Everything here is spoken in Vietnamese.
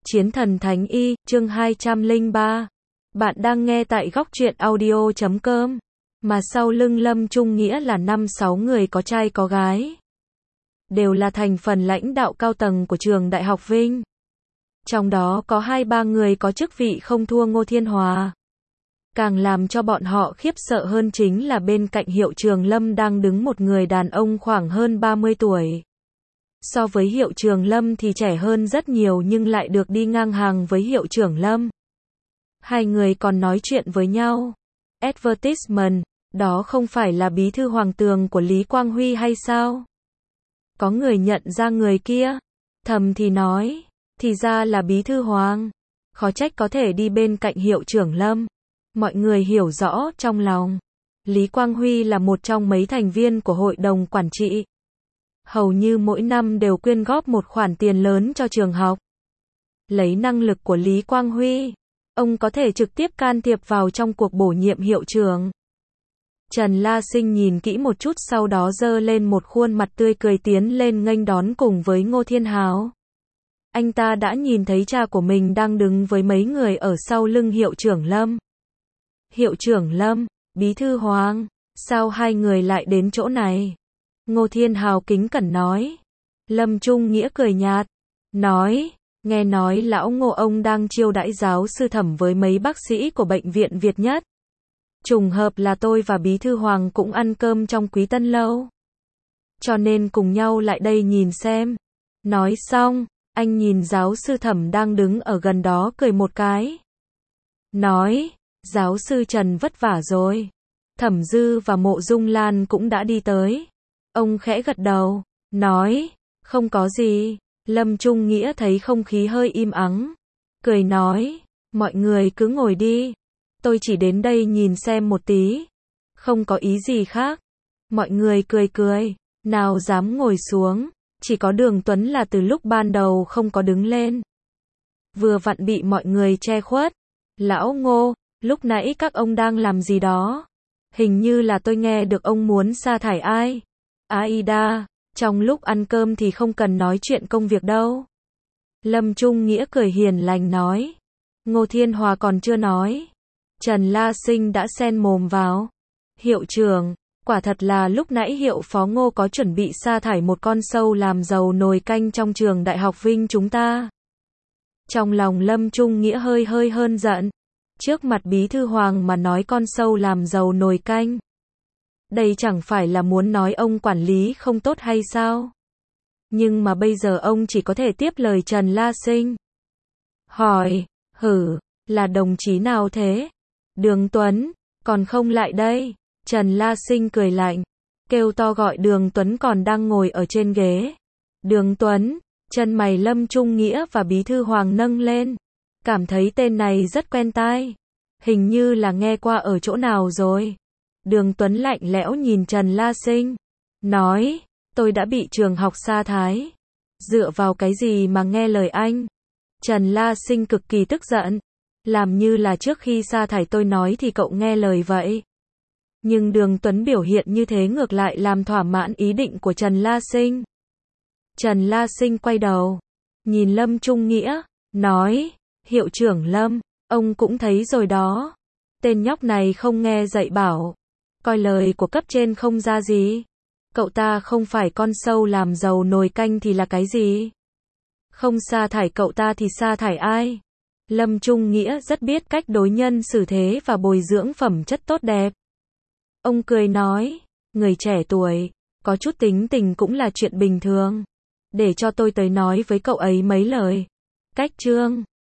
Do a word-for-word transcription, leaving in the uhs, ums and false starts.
Chiến thần Thánh Y, chương hai trăm lẻ ba. Bạn đang nghe tại góc truyện audio chấm com. Mà sau lưng Lâm Trung Nghĩa là năm sáu người có trai có gái. Đều là thành phần lãnh đạo cao tầng của trường Đại học Vinh. Trong đó có hai ba người có chức vị không thua Ngô Thiên Hòa. Càng làm cho bọn họ khiếp sợ hơn chính là bên cạnh hiệu trường Lâm đang đứng một người đàn ông khoảng hơn ba mươi tuổi. So với hiệu trường Lâm thì trẻ hơn rất nhiều nhưng lại được đi ngang hàng với hiệu trưởng Lâm. Hai người còn nói chuyện với nhau. Advertisement, đó không phải là bí thư Hoàng Tường của Lý Quang Huy hay sao? Có người nhận ra người kia. Thầm thì nói, thì ra là bí thư Hoàng. Khó trách có thể đi bên cạnh hiệu trưởng Lâm. Mọi người hiểu rõ trong lòng. Lý Quang Huy là một trong mấy thành viên của hội đồng quản trị. Hầu như mỗi năm đều quyên góp một khoản tiền lớn cho trường học. Lấy năng lực của Lý Quang Huy, ông có thể trực tiếp can thiệp vào trong cuộc bổ nhiệm hiệu trưởng. Trần La Sinh nhìn kỹ một chút sau đó giơ lên một khuôn mặt tươi cười tiến lên nghênh đón cùng với Ngô Thiên Hào. Anh ta đã nhìn thấy cha của mình đang đứng với mấy người ở sau lưng hiệu trưởng Lâm. Hiệu trưởng Lâm, bí thư Hoàng, sao hai người lại đến chỗ này? Ngô Thiên Hào kính cẩn nói. Lâm Trung Nghĩa cười nhạt, nói, nghe nói lão Ngô ông đang chiêu đãi giáo sư Thẩm với mấy bác sĩ của bệnh viện Việt Nhất. Trùng hợp là tôi và bí thư Hoàng cũng ăn cơm trong Quý Tân Lâu. Cho nên cùng nhau lại đây nhìn xem. Nói xong, anh nhìn giáo sư Thẩm đang đứng ở gần đó cười một cái. Nói, giáo sư Trần vất vả rồi. Thẩm Dư và Mộ Dung Lan cũng đã đi tới. Ông khẽ gật đầu, nói, không có gì. Lâm Trung Nghĩa thấy không khí hơi im ắng. Cười nói, mọi người cứ ngồi đi. Tôi chỉ đến đây nhìn xem một tí. Không có ý gì khác. Mọi người cười cười, nào dám ngồi xuống. Chỉ có Đường Tuấn là từ lúc ban đầu không có đứng lên. Vừa vặn bị mọi người che khuất. Lão Ngô, lúc nãy các ông đang làm gì đó? Hình như là tôi nghe được ông muốn sa thải ai. Aida, trong lúc ăn cơm thì không cần nói chuyện công việc đâu. Lâm Trung Nghĩa cười hiền lành nói. Ngô Thiên Hòa còn chưa nói. Trần La Sinh đã xen mồm vào. Hiệu trưởng, quả thật là lúc nãy hiệu phó Ngô có chuẩn bị sa thải một con sâu làm dầu nồi canh trong trường Đại học Vinh chúng ta. Trong lòng Lâm Trung Nghĩa hơi hơi hơn giận. Trước mặt bí thư Hoàng mà nói con sâu làm dầu nồi canh. Đây chẳng phải là muốn nói ông quản lý không tốt hay sao? Nhưng mà bây giờ ông chỉ có thể tiếp lời Trần La Sinh. Hỏi, hử, là đồng chí nào thế? Đường Tuấn, còn không lại đây? Trần La Sinh cười lạnh, kêu to gọi Đường Tuấn còn đang ngồi ở trên ghế. Đường Tuấn, chân mày Lâm Trung Nghĩa và bí thư Hoàng nâng lên. Cảm thấy tên này rất quen tai. Hình như là nghe qua ở chỗ nào rồi. Đường Tuấn lạnh lẽo nhìn Trần La Sinh. Nói, tôi đã bị trường học sa thải. Dựa vào cái gì mà nghe lời anh? Trần La Sinh cực kỳ tức giận. Làm như là trước khi sa thải tôi nói thì cậu nghe lời vậy. Nhưng Đường Tuấn biểu hiện như thế ngược lại làm thỏa mãn ý định của Trần La Sinh. Trần La Sinh quay đầu. Nhìn Lâm Trung Nghĩa. Nói, hiệu trưởng Lâm, ông cũng thấy rồi đó. Tên nhóc này không nghe dạy bảo. Coi lời của cấp trên không ra gì. Cậu ta không phải con sâu làm dầu nồi canh thì là cái gì? Không sa thải cậu ta thì sa thải ai? Lâm Trung Nghĩa rất biết cách đối nhân xử thế và bồi dưỡng phẩm chất tốt đẹp. Ông cười nói, người trẻ tuổi, có chút tính tình cũng là chuyện bình thường. Để cho tôi tới nói với cậu ấy mấy lời. Cách chương